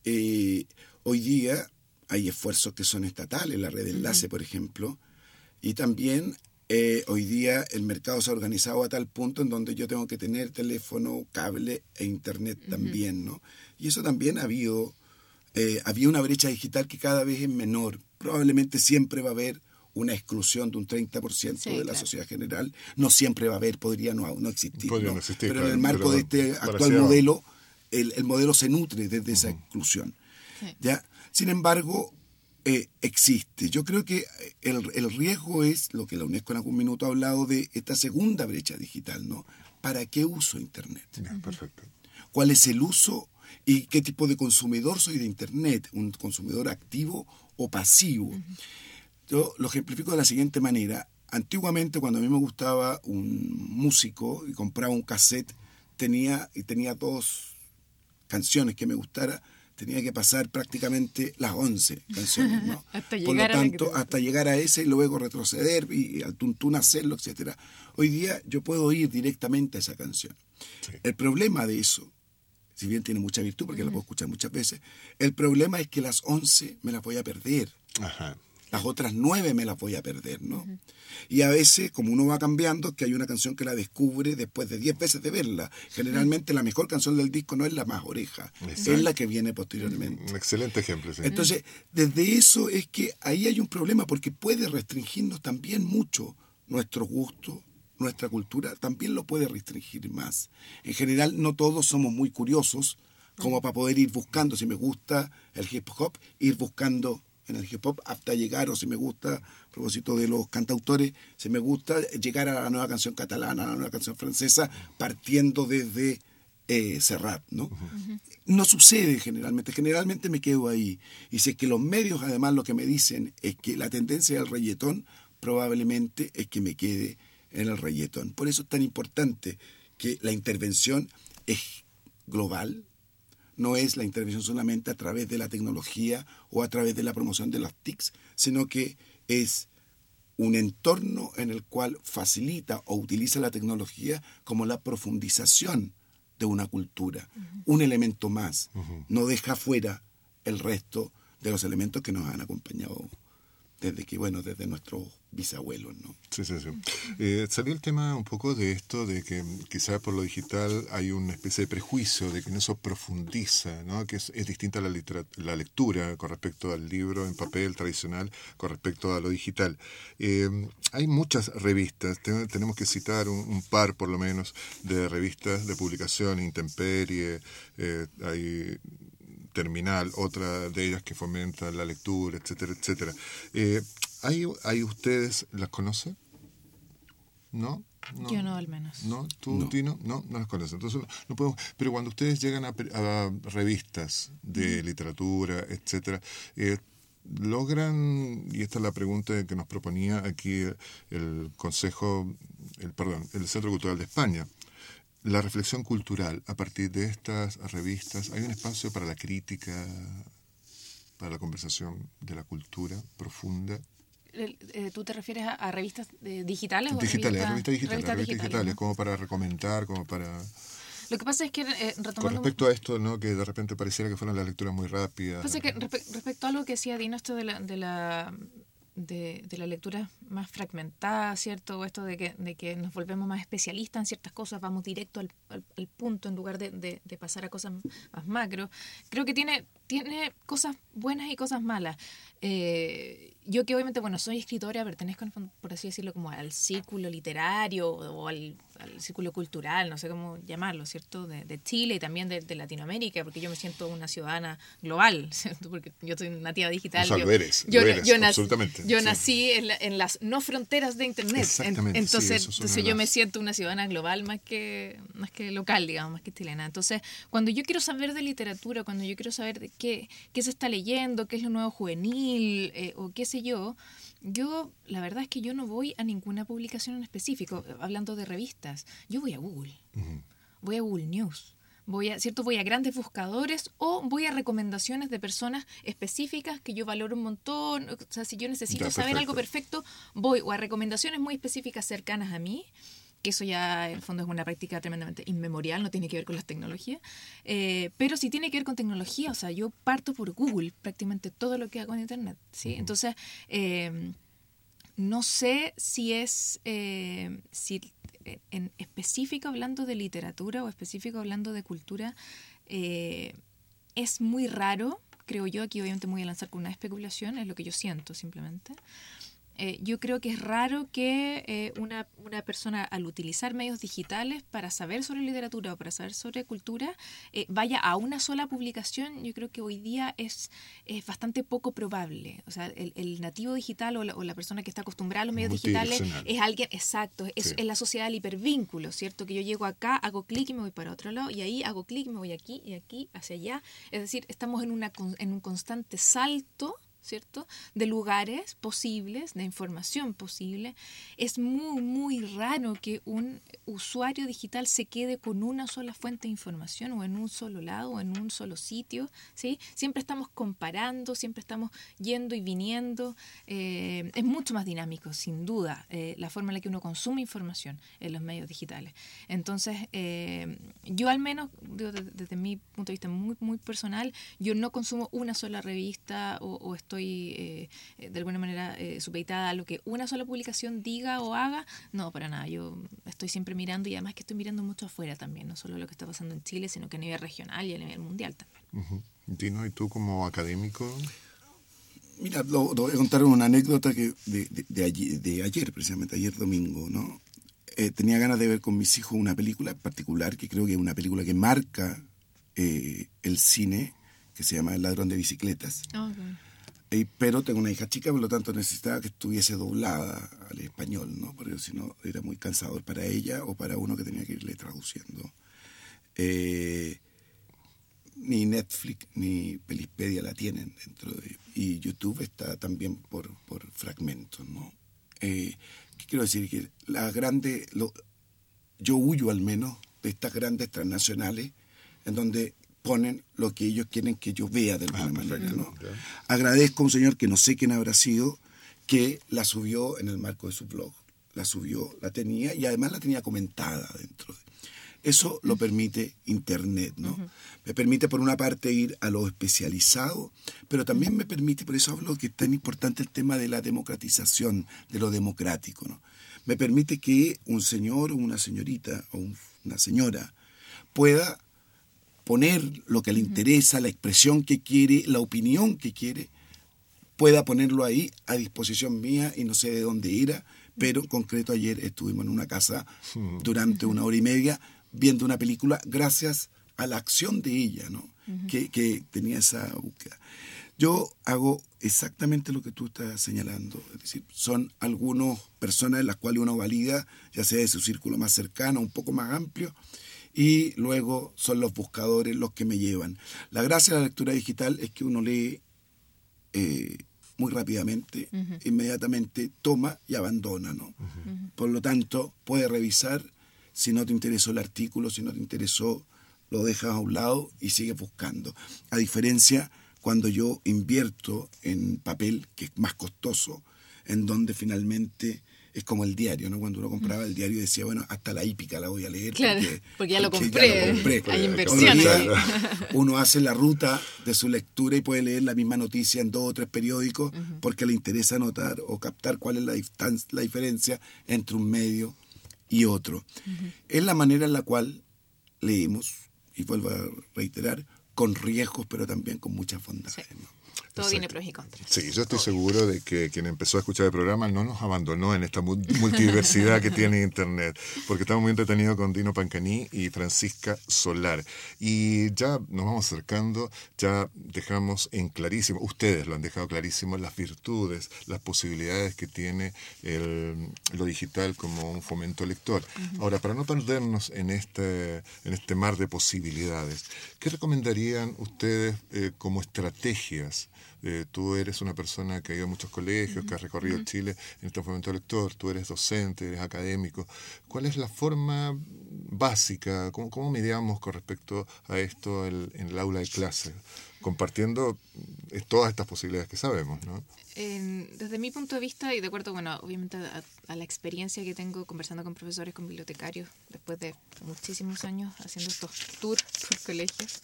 eh, hoy día hay esfuerzos que son estatales, la red de enlace, uh-huh. por ejemplo, y también eh, hoy día el mercado se ha organizado a tal punto en donde yo tengo que tener teléfono, cable e internet uh-huh. también, ¿no? Y eso también ha habido, eh, había una brecha digital que cada vez es menor. Probablemente siempre va a haber una exclusión de un treinta por ciento sí, de la claro. sociedad general. No siempre va a haber, podría no, no existir. Podría ¿no? no existir, pero claro, en el marco de este actual modelo, el, el modelo se nutre desde uh-huh. esa exclusión. Sí. ¿Ya? Sin embargo, eh, existe. Yo creo que el, el riesgo es, lo que la UNESCO en algún minuto ha hablado de esta segunda brecha digital, ¿no? ¿Para qué uso Internet? Yeah, perfecto. ¿Cuál es el uso y qué tipo de consumidor soy de Internet? ¿Un consumidor activo o pasivo? Uh-huh. Yo lo ejemplifico de la siguiente manera. Antiguamente, cuando a mí me gustaba un músico y compraba un cassette, tenía, y tenía dos canciones que me gustara, tenía que pasar prácticamente las once canciones, ¿no? hasta Por lo tanto, a hasta llegar a ese y luego retroceder y, y al tuntún hacerlo, etcétera. Hoy día yo puedo ir directamente a esa canción. Sí. El problema de eso, si bien tiene mucha virtud porque uh-huh. la puedo escuchar muchas veces, el problema es que las once me las voy a perder. Ajá. Las otras nueve me las voy a perder, ¿no? Uh-huh. Y a veces, como uno va cambiando, que hay una canción que la descubre después de diez veces de verla. Generalmente uh-huh. la mejor canción del disco no es la más oreja, Exacto. es la que viene posteriormente. Un excelente ejemplo, sí. Entonces, desde eso es que ahí hay un problema, porque puede restringirnos también mucho nuestros gustos, nuestra cultura, también lo puede restringir más. En general, no todos somos muy curiosos como para poder ir buscando, si me gusta el hip hop, ir buscando en el hip hop, hasta llegar, o si me gusta, a propósito de los cantautores, si me gusta llegar a la nueva canción catalana, a la nueva canción francesa, partiendo desde eh, Serrat, ¿no? Uh-huh. No sucede generalmente, generalmente me quedo ahí. Y si es que los medios además lo que me dicen es que la tendencia del reggaetón, probablemente es que me quede en el reggaetón. Por eso es tan importante que la intervención es global, no es la intervención solamente a través de la tecnología o a través de la promoción de las T I Cs, sino que es un entorno en el cual facilita o utiliza la tecnología como la profundización de una cultura, uh-huh. un elemento más, uh-huh. no deja fuera el resto de los elementos que nos han acompañado desde que, bueno, desde nuestros bisabuelos, ¿no? Sí, sí, sí. Eh, salió el tema un poco de esto, de que quizás por lo digital hay una especie de prejuicio de que en eso profundiza, ¿no? Que es, es distinta la, literat- la lectura con respecto al libro en papel tradicional, con respecto a lo digital. Eh, hay muchas revistas, Ten- tenemos que citar un, un par por lo menos de revistas de publicación, Intemperie, eh, hay... Terminal, otra de ellas que fomenta la lectura, etcétera, etcétera. Eh, ¿hay, ¿hay ustedes las conocen? ¿No? No, yo no, al menos. ¿No? ¿Tú, no. Tino? No, no las conoces. Entonces, no, no podemos. Pero cuando ustedes llegan a, a revistas de mm. literatura, etcétera, eh, logran, y esta es la pregunta que nos proponía aquí el Consejo, el perdón, el Centro Cultural de España, la reflexión cultural a partir de estas revistas. ¿Hay un espacio para la crítica, para la conversación de la cultura profunda? ¿Tú te refieres a, a revistas eh, digitales? Digitales, o revistas digitales, revistas revistas digitales, digitales, ¿no? Como para recomendar, como para... Lo que pasa es que, eh, retomando... Con respecto a esto, ¿no? Que de repente pareciera que fueron las lecturas muy rápidas. Pasa que respe- respecto a algo que decía Dino, esto de la... De la De, de la lectura más fragmentada, ¿cierto? O esto de que, de que nos volvemos más especialistas en ciertas cosas, vamos directo al, al, al punto en lugar de, de, de pasar a cosas más macro. Creo que tiene, tiene cosas buenas y cosas malas. Eh, yo que obviamente, bueno, soy escritora, pertenezco, por así decirlo, como al círculo literario o al, al círculo cultural, no sé cómo llamarlo, ¿cierto? De, de Chile y también de, de Latinoamérica, porque yo me siento una ciudadana global, ¿cierto? Porque yo soy nativa digital. O sea, yo, lo eres, yo, lo eres, yo nací, absolutamente. Yo sí. nací en, la, en las no fronteras de Internet. Exactamente. Entonces, sí, entonces yo me siento una ciudadana global más que, más que local, digamos, más que chilena. Entonces, cuando yo quiero saber de literatura, cuando yo quiero saber de qué, qué se está leyendo, qué es lo nuevo juvenil, eh, o qué sé yo, yo, la verdad es que yo no voy a ninguna publicación en específico, hablando de revistas. Yo voy a Google. Uh-huh. Voy a Google News. Voy a, ¿cierto? Voy a grandes buscadores o voy a recomendaciones de personas específicas que yo valoro un montón. O sea, si yo necesito ya, saber algo perfecto, voy o a recomendaciones muy específicas cercanas a mí, que eso ya en el fondo es una práctica tremendamente inmemorial, no tiene que ver con las tecnologías. Eh, pero si tiene que ver con tecnología, o sea, yo parto por Google prácticamente todo lo que hago en Internet, ¿sí? Uh-huh. Entonces, eh, no sé si es... Eh, si en específico hablando de literatura o específico hablando de cultura, eh, es muy raro, creo yo, aquí obviamente me voy a lanzar con una especulación, es lo que yo siento simplemente. Eh, yo creo que es raro que eh, una, una persona al utilizar medios digitales para saber sobre literatura o para saber sobre cultura eh, vaya a una sola publicación. Yo creo que hoy día es, es bastante poco probable. O sea, el, el nativo digital o la, o la persona que está acostumbrada a los medios digitales es alguien, exacto, es, sí. es la sociedad del hipervínculo, ¿cierto? Que yo llego acá, hago clic y me voy para otro lado, y ahí hago clic y me voy aquí y aquí hacia allá. Es decir, estamos en, una, en un constante salto, ¿cierto? De lugares posibles, de información posible. Es muy, muy raro que un usuario digital se quede con una sola fuente de información o en un solo lado o en un solo sitio, ¿sí? Siempre estamos comparando, siempre estamos yendo y viniendo. Eh, es mucho más dinámico, sin duda, eh, la forma en la que uno consume información en los medios digitales. Entonces, eh, yo al menos, desde, desde mi punto de vista muy, muy personal, yo no consumo una sola revista o, o estoy Eh, de alguna manera eh, supeditada a lo que una sola publicación diga o haga. No, para nada. Yo estoy siempre mirando, y además que estoy mirando mucho afuera también, no solo lo que está pasando en Chile, sino que a nivel regional y a nivel mundial también. Uh-huh. Dino, ¿y tú como académico? Mira, lo, lo voy a contar una anécdota que de, de, de, ayer, de ayer, precisamente, ayer domingo, ¿no? Eh, tenía ganas de ver con mis hijos una película en particular, que creo que es una película que marca eh, el cine, que se llama El ladrón de bicicletas. Okay. Eh, pero tengo una hija chica, por lo tanto necesitaba que estuviese doblada al español, ¿no? Porque si no era muy cansador para ella o para uno que tenía que irle traduciendo. Eh, ni Netflix ni Pelispedia la tienen dentro de... Y YouTube está también por, por fragmentos, ¿no? Eh, ¿Qué quiero decir? Que las grandes... Lo, yo huyo al menos de estas grandes transnacionales en donde ponen lo que ellos quieren que yo vea de alguna ah, manera, ¿no? Agradezco a un señor que no sé quién habrá sido, que la subió en el marco de su blog. La subió, la tenía y además la tenía comentada dentro de... Eso lo permite Internet, ¿no? Uh-huh. Me permite, por una parte, ir a lo especializado, pero también me permite, por eso hablo que es tan importante el tema de la democratización, de lo democrático, ¿no? Me permite que un señor o una señorita o un, una señora pueda poner lo que le interesa, la expresión que quiere, la opinión que quiere, pueda ponerlo ahí a disposición mía y no sé de dónde ir, pero en concreto ayer estuvimos en una casa durante una hora y media viendo una película gracias a la acción de ella, ¿no? Uh-huh. que, que tenía esa búsqueda. Yo hago exactamente lo que tú estás señalando, es decir, son algunas personas en las cuales uno valida, ya sea de su círculo más cercano, un poco más amplio, y luego son los buscadores los que me llevan. La gracia de la lectura digital es que uno lee eh, muy rápidamente, uh-huh. inmediatamente toma y abandona, ¿no? Uh-huh. Por lo tanto, puede revisar. Si no te interesó el artículo, si no te interesó, lo dejas a un lado y sigues buscando. A diferencia, cuando yo invierto en papel, que es más costoso, en donde finalmente es como el diario, ¿no? Cuando uno compraba el diario decía, bueno, hasta la hípica la voy a leer. Claro, porque, porque ya, porque lo compré, ya lo compré. Hay inversiones. Claro. Uno hace la ruta de su lectura y puede leer la misma noticia en dos o tres periódicos uh-huh. porque le interesa notar o captar cuál es la, distancia, la diferencia entre un medio y otro. Uh-huh. Es la manera en la cual leemos, y vuelvo a reiterar, con riesgos, pero también con muchas bondades, sí. ¿no? Todo Exacto. Tiene pros y contras. Sí, yo estoy seguro de que quien empezó a escuchar el programa no nos abandonó en esta multidiversidad que tiene Internet, porque estamos muy entretenidos con Dino Pancaní y Francisca Solar. Y ya nos vamos acercando, ya dejamos en clarísimo, ustedes lo han dejado clarísimo, las virtudes, las posibilidades que tiene el, lo digital como un fomento lector. Uh-huh. Ahora, para no perdernos en este, en este mar de posibilidades, ¿qué recomendarían ustedes eh, como estrategias? Eh, tú eres una persona que ha ido a muchos colegios, uh-huh. que ha recorrido uh-huh. Chile en este fomento lector, tú eres docente, eres académico. ¿Cuál es la forma básica? ¿Cómo, cómo mediamos con respecto a esto el, en el aula de clase? Compartiendo todas estas posibilidades que sabemos, ¿no? Eh, desde mi punto de vista, y de acuerdo, bueno, obviamente a, a la experiencia que tengo conversando con profesores, con bibliotecarios, después de muchísimos años haciendo estos tours por colegios,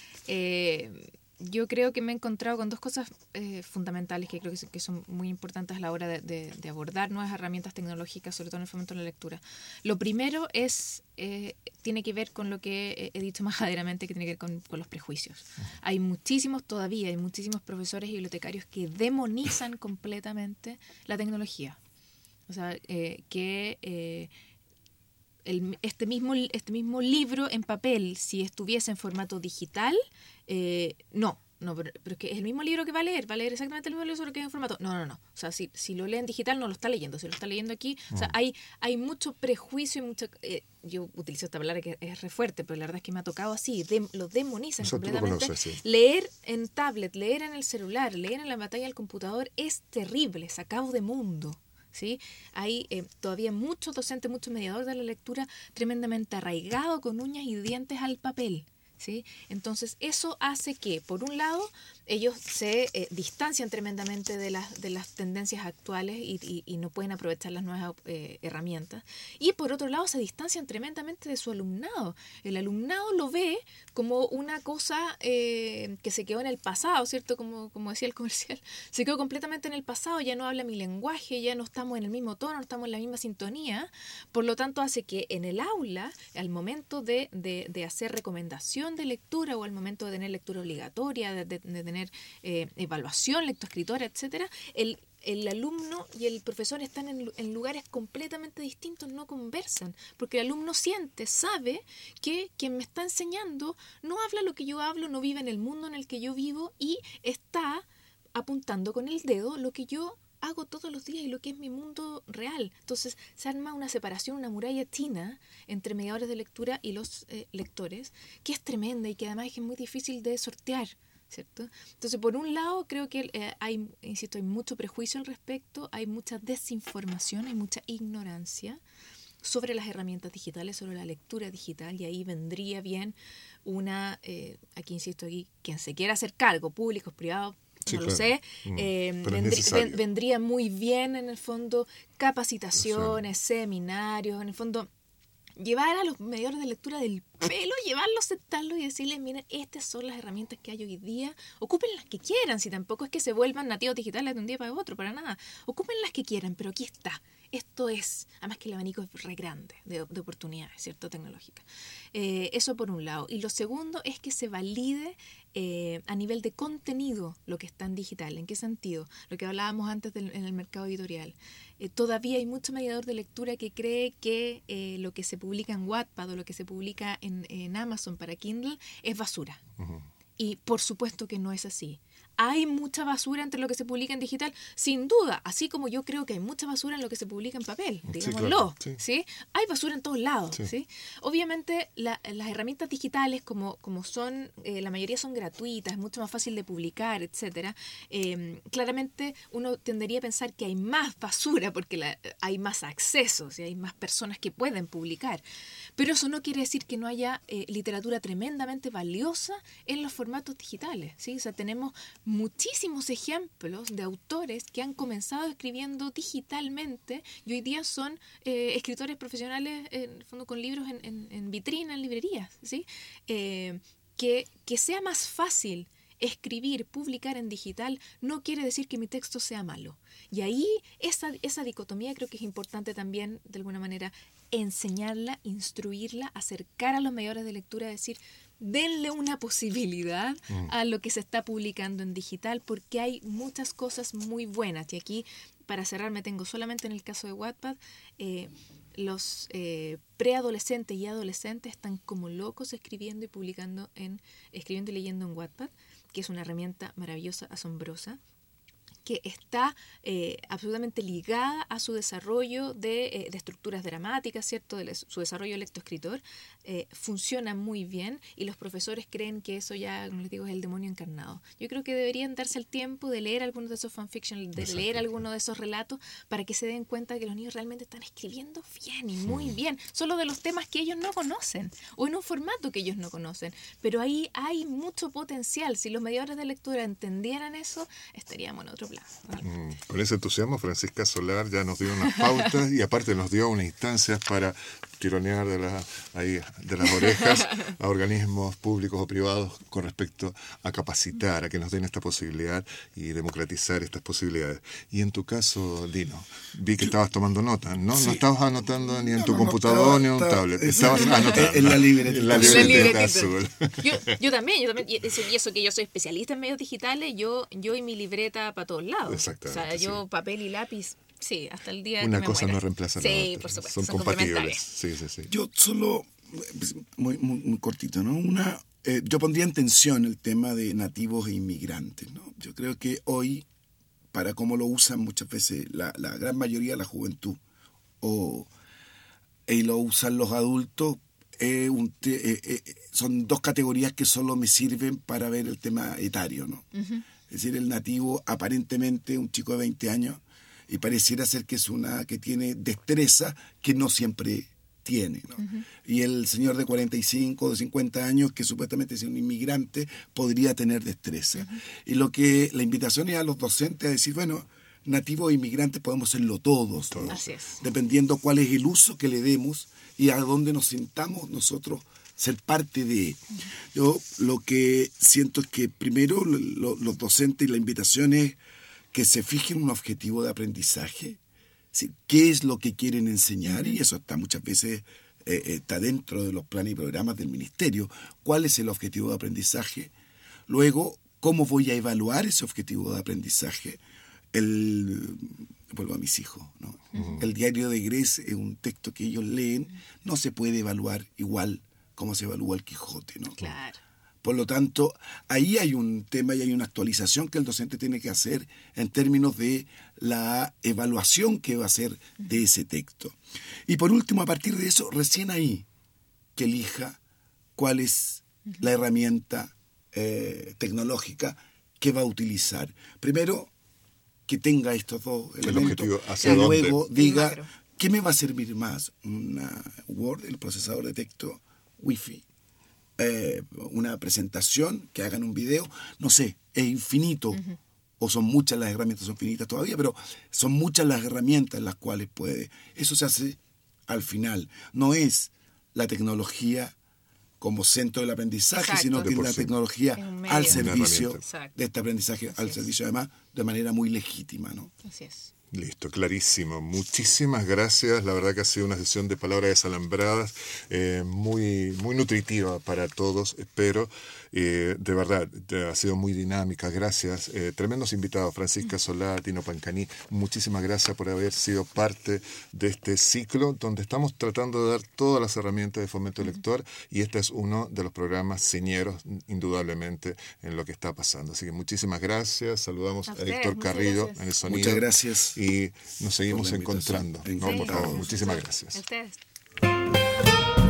eh, yo creo que me he encontrado con dos cosas eh, fundamentales que creo que, que son muy importantes a la hora de, de, de abordar nuevas herramientas tecnológicas, sobre todo en el fomento de la lectura. Lo primero es eh, tiene que ver con lo que he dicho majaderamente, que tiene que ver con, con los prejuicios. Hay muchísimos todavía, hay muchísimos profesores y bibliotecarios que demonizan completamente la tecnología. O sea, eh, que... Eh, El, este, mismo, este mismo libro en papel, si estuviese en formato digital, eh, no, no pero, pero es que es el mismo libro que va a leer, va a leer exactamente el mismo libro, solo que en formato. No, no, no. O sea, si, si lo lee en digital, no lo está leyendo. Si lo está leyendo aquí, mm. o sea, hay, hay mucho prejuicio y mucho. Eh, yo utilizo esta palabra que es re fuerte, pero la verdad es que me ha tocado así. De, lo demonizan Eso completamente. Conoces, sí. Leer en tablet, leer en el celular, leer en la pantalla del computador es terrible, sacado de mundo. ¿Sí? Hay eh, todavía muchos docentes, muchos mediadores de la lectura tremendamente arraigados con uñas y dientes al papel. ¿Sí? Entonces eso hace que, por un lado, ellos se eh, distancian tremendamente de las, de las tendencias actuales y, y, y no pueden aprovechar las nuevas eh, herramientas. Y por otro lado, se distancian tremendamente de su alumnado. El alumnado lo ve como una cosa eh, que se quedó en el pasado, ¿cierto? Como, como decía el comercial. Se quedó completamente en el pasado, ya no habla mi lenguaje, ya no estamos en el mismo tono, no estamos en la misma sintonía. Por lo tanto, hace que en el aula, al momento de, de, de hacer recomendación de lectura o al momento de tener lectura obligatoria, de, de, de tener eh, evaluación, lectoescritora, etcétera, el, el alumno y el profesor están en, en lugares completamente distintos, no conversan, porque el alumno siente, sabe que quien me está enseñando no habla lo que yo hablo, no vive en el mundo en el que yo vivo y está apuntando con el dedo lo que yo hago todos los días y lo que es mi mundo real. Entonces se arma una separación, una muralla china entre mediadores de lectura y los eh, lectores, que es tremenda y que además es muy difícil de sortear, ¿cierto? Entonces, por un lado, creo que eh, hay, insisto, hay mucho prejuicio al respecto, hay mucha desinformación, hay mucha ignorancia sobre las herramientas digitales, sobre la lectura digital, y ahí vendría bien una, eh, aquí insisto, aquí quien se quiera hacer cargo, públicos, privados, Sí, no claro. lo sé, Mm. eh, Pero es vendrí- necesario. ven- vendría muy bien en el fondo capacitaciones, seminarios, en el fondo llevar a los mediadores de lectura del pelo, llevarlos, sentarlos y decirles, miren, estas son las herramientas que hay hoy día, ocupen las que quieran, si tampoco es que se vuelvan nativos digitales de un día para otro, para nada, ocupen las que quieran, pero aquí está. Esto es, además que el abanico es re grande de, de oportunidades, ¿cierto? Tecnológicas. Eh, eso por un lado. Y lo segundo es que se valide eh, a nivel de contenido lo que está en digital. ¿En qué sentido? Lo que hablábamos antes del, en el mercado editorial. Eh, todavía hay mucho mediador de lectura que cree que eh, lo que se publica en Wattpad o lo que se publica en, en Amazon para Kindle es basura. Uh-huh. Y por supuesto que no es así. ¿Hay mucha basura entre lo que se publica en digital? Sin duda, así como yo creo que hay mucha basura en lo que se publica en papel, digámoslo. Sí, claro, sí. ¿Sí? Hay basura en todos lados. Sí. ¿Sí? Obviamente, la, las herramientas digitales, como, como son, eh, la mayoría son gratuitas, es mucho más fácil de publicar, etcétera. Eh, claramente, uno tendería a pensar que hay más basura porque la, hay más accesos y hay más personas que pueden publicar. Pero eso no quiere decir que no haya eh, literatura tremendamente valiosa en los formatos digitales. ¿Sí? O sea, tenemos muchísimos ejemplos de autores que han comenzado escribiendo digitalmente y hoy día son eh, escritores profesionales en el fondo con libros en, en, en vitrina, en librerías, ¿sí? Eh, que, que sea más fácil escribir, publicar en digital no quiere decir que mi texto sea malo. Y ahí esa, esa dicotomía creo que es importante también, de alguna manera, enseñarla, instruirla, acercar a los mediadores de lectura, decir, denle una posibilidad mm. a lo que se está publicando en digital, porque hay muchas cosas muy buenas. Y aquí, para cerrar, me tengo solamente en el caso de Wattpad, eh, los eh, preadolescentes y adolescentes están como locos escribiendo y publicando, en escribiendo y leyendo en Wattpad, que es una herramienta maravillosa, asombrosa, que está eh, absolutamente ligada a su desarrollo de, eh, de estructuras dramáticas, ¿cierto? De su desarrollo lectoescritor, eh, funciona muy bien y los profesores creen que eso ya, como les digo, es el demonio encarnado. Yo creo que deberían darse el tiempo de leer algunos de esos fanfiction, de Exacto. leer algunos de esos relatos para que se den cuenta que los niños realmente están escribiendo bien y muy sí. bien, solo de los temas que ellos no conocen o en un formato que ellos no conocen. Pero ahí hay mucho potencial. Si los mediadores de lectura entendieran eso, estaríamos en otro plan. Mm, con ese entusiasmo, Francisca Solar ya nos dio unas pautas y aparte nos dio unas instancias para tironear de, la, ahí, de las orejas a organismos públicos o privados con respecto a capacitar, a que nos den esta posibilidad y democratizar estas posibilidades. Y en tu caso, Lino, vi que estabas tomando notas, ¿no? Sí. No estabas anotando ni en no, tu no, computador estaba, ni en un estaba, tablet, estabas anotando. En la libretita, en la libretita azul. Yo, yo también, yo también, y eso, y eso que yo soy especialista en medios digitales, yo, yo y mi libreta para todos lados. Exactamente. O sea, yo sí. papel y lápiz, sí, hasta el día Una que me cosa muera. no reemplaza la sí, otra. por supuesto, son, son compatibles. Sí, sí, sí. Yo solo, muy, muy, muy cortito, ¿no? Una, eh, yo pondría en tensión el tema de nativos e inmigrantes, ¿no? Yo creo que hoy, para cómo lo usan muchas veces la, la gran mayoría de la juventud, o y lo usan los adultos, eh, un te, eh, eh, son dos categorías que solo me sirven para ver el tema etario, ¿no? Uh-huh. Es decir, el nativo, aparentemente un chico de veinte años, y pareciera ser que es una que tiene destreza que no siempre tiene, ¿no? Uh-huh. Y el señor de cuarenta y cinco o de cincuenta años, que supuestamente es un inmigrante, podría tener destreza. Uh-huh. Y lo que la invitación es a los docentes a decir, bueno, nativos e inmigrantes podemos serlo todos, ¿no? Así es. Dependiendo cuál es el uso que le demos y a dónde nos sintamos nosotros ser parte de. Yo lo que siento es que primero lo, los docentes y la invitación es que se fijen un objetivo de aprendizaje, ¿sí? ¿Qué es lo que quieren enseñar? Y eso está muchas veces eh, está dentro de los planes y programas del ministerio. ¿Cuál es el objetivo de aprendizaje? Luego, ¿cómo voy a evaluar ese objetivo de aprendizaje? El, vuelvo a mis hijos, ¿no? Uh-huh. El diario de Grés es un texto que ellos leen, no se puede evaluar igual como se evalúa el Quijote, ¿no? Claro. Por lo tanto, ahí hay un tema y hay una actualización que el docente tiene que hacer en términos de la evaluación que va a hacer de ese texto. Y por último, a partir de eso, recién ahí que elija cuál es la herramienta eh, tecnológica que va a utilizar. Primero, que tenga estos dos El elementos objetivo, ¿hacia y dónde? luego El diga, macro. ¿qué me va a servir más? Una Word, el procesador de texto, Wi-Fi, eh, una presentación, que hagan un video, no sé, es infinito. Uh-huh. O son muchas las herramientas, son finitas todavía, pero son muchas las herramientas en las cuales puede. Eso se hace al final. No es la tecnología como centro del aprendizaje, Exacto. sino que es la sí. tecnología Es al servicio de este aprendizaje, Así al es. servicio además de manera muy legítima, ¿no? Así es. Listo, clarísimo. Muchísimas gracias. La verdad que ha sido una sesión de palabras desalambradas eh, muy, muy nutritiva para todos, espero. Eh, de verdad, ha sido muy dinámica. Gracias. Eh, tremendos invitados. Francisca Solá, Tino Pancani, muchísimas gracias por haber sido parte de este ciclo donde estamos tratando de dar todas las herramientas de fomento lector y este es uno de los programas señeros, indudablemente, en lo que está pasando. Así que muchísimas gracias. Saludamos A a, ustedes, Héctor muchas Carrillo gracias. en el sonido. Muchas gracias. Y nos seguimos por la encontrando. invitación. No, por favor, Sí. muchísimas Sí. gracias. A ustedes.